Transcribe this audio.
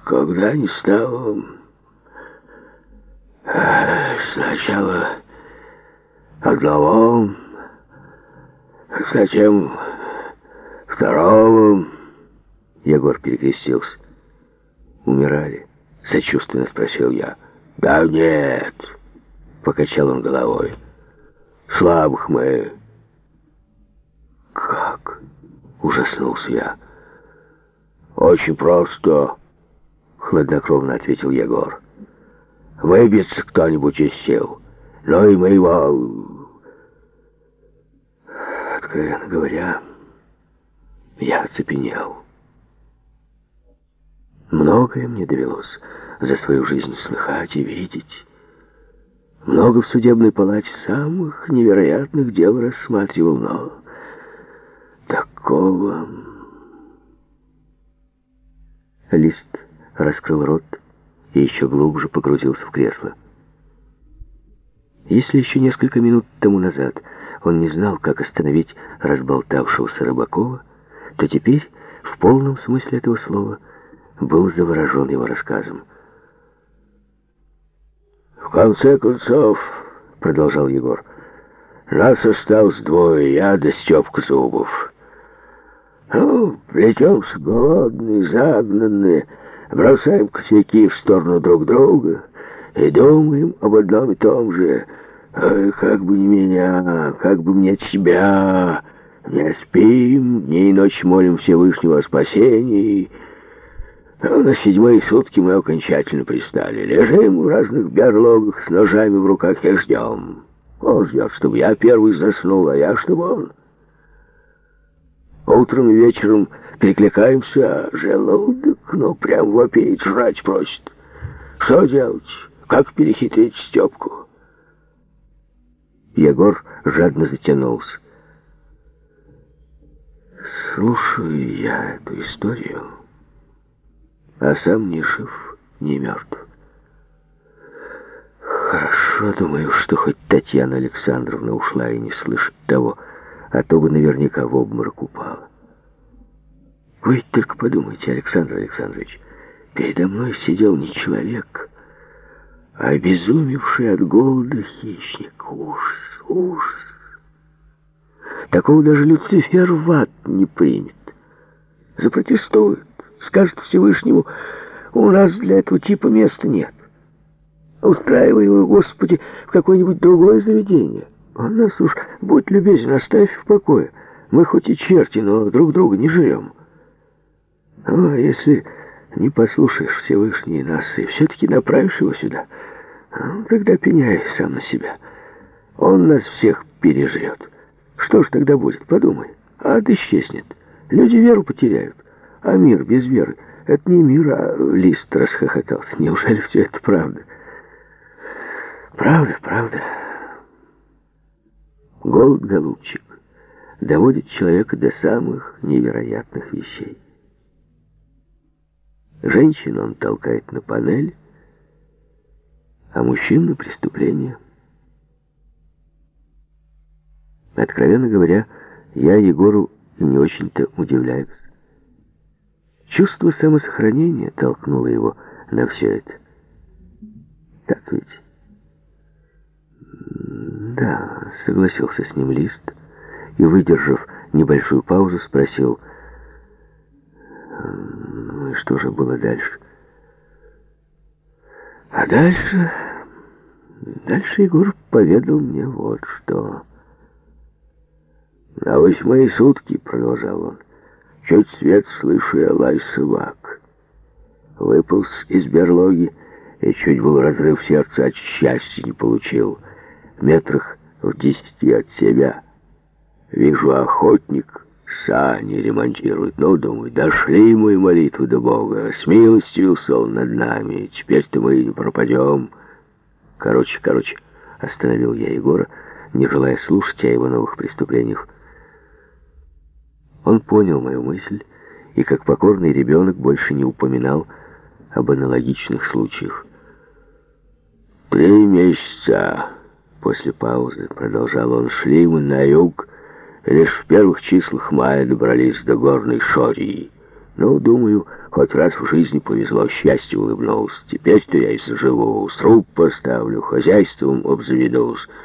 Когда не стало, сначала одного, затем второго. Егор перекрестился. Умирали? Сочувственно спросил я. Да нет, покачал он головой. Слабых мы. Как? Ужаснулся я. Очень просто, хладнокровно ответил Егор. Выбьется кто-нибудь из сил. Ну и мы его... Откровенно говоря, я оцепенел. Многое мне довелось за свою жизнь слыхать и видеть. Много в судебной палате самых невероятных дел рассматривал, но такого... Лист раскрыл рот и еще глубже погрузился в кресло. Если еще несколько минут тому назад он не знал, как остановить разболтавшегося Рыбакова, то теперь, в полном смысле этого слова, был заворожен его рассказом. «В конце концов, — продолжал Егор, — нас осталось двое, я да Степка Зубов. Ну, плетемся голодные, загнанные, бросаем косяки в сторону друг друга и думаем об одном и том же. Ой, как бы не меня, как бы мне тебя, не спим, дни и ночи молим Всевышнего о спасении. Но на 7-е сутки мы окончательно пристали. Лежим в разных берлогах с ножами в руках и ждем. Он ждет, чтобы я первый заснул, а я, чтобы он. Утром и вечером перекликаемся, а желудок, ну, прям вопеет, жрать просит. Что делать? Как перехитрить Степку? Егор жадно затянулся. Слушаю я эту историю, а сам ни жив, ни мертв. Хорошо, думаю, что хоть Татьяна Александровна ушла и не слышит того, а то бы наверняка в обморок упала. Вы ведь только подумайте, Александр Александрович, передо мной сидел не человек, а обезумевший от голода хищник. Ужас, ужас. Такого даже Люцифер в ад не примет. Запротестует, скажет Всевышнему, у нас для этого типа места нет. Устраивай его, Господи, в какое-нибудь другое заведение. Он нас уж, будь любезен, оставь в покое. Мы хоть и черти, но друг друга не жрем. А если не послушаешь Всевышний нас и все-таки направишь его сюда, ну, тогда пеняй сам на себя. Он нас всех пережрет. Что ж тогда будет, подумай. Ад исчезнет. Люди веру потеряют. А мир без веры — это не мир, а Лист расхохотался. Неужели все это правда? Правда, правда. Голод, голубчик, доводит человека до самых невероятных вещей. Женщин он толкает на панель, а мужчин на преступление. Откровенно говоря, я Егору и не очень-то удивляюсь. Чувство самосохранения толкнуло его на все это. Так ведь? Да, согласился с ним Лист и, выдержав небольшую паузу, спросил: ну и что же было дальше? А дальше Егор поведал мне вот что. На 8-е сутки, продолжал он, чуть свет слышу я лай собак. Выполз из берлоги и чуть был разрыв сердца от счастья не получил. Метрах в 10 от себя вижу, охотник сани ремонтирует. Ну, думаю, дошли мои молитвы до Бога, смилостивился он над нами, теперь-то мы и не пропадем. Короче, остановил я Егора, не желая слушать о его новых преступлениях. Он понял мою мысль и, как покорный ребенок, больше не упоминал об аналогичных случаях. 3 месяца после паузы, продолжал он, шли мы на юг, лишь в первых числах мая добрались до горной Шории. Ну, думаю, хоть раз в жизни повезло, счастье улыбнулось. Теперь-то я и заживу, сруб поставлю, хозяйством обзаведусь.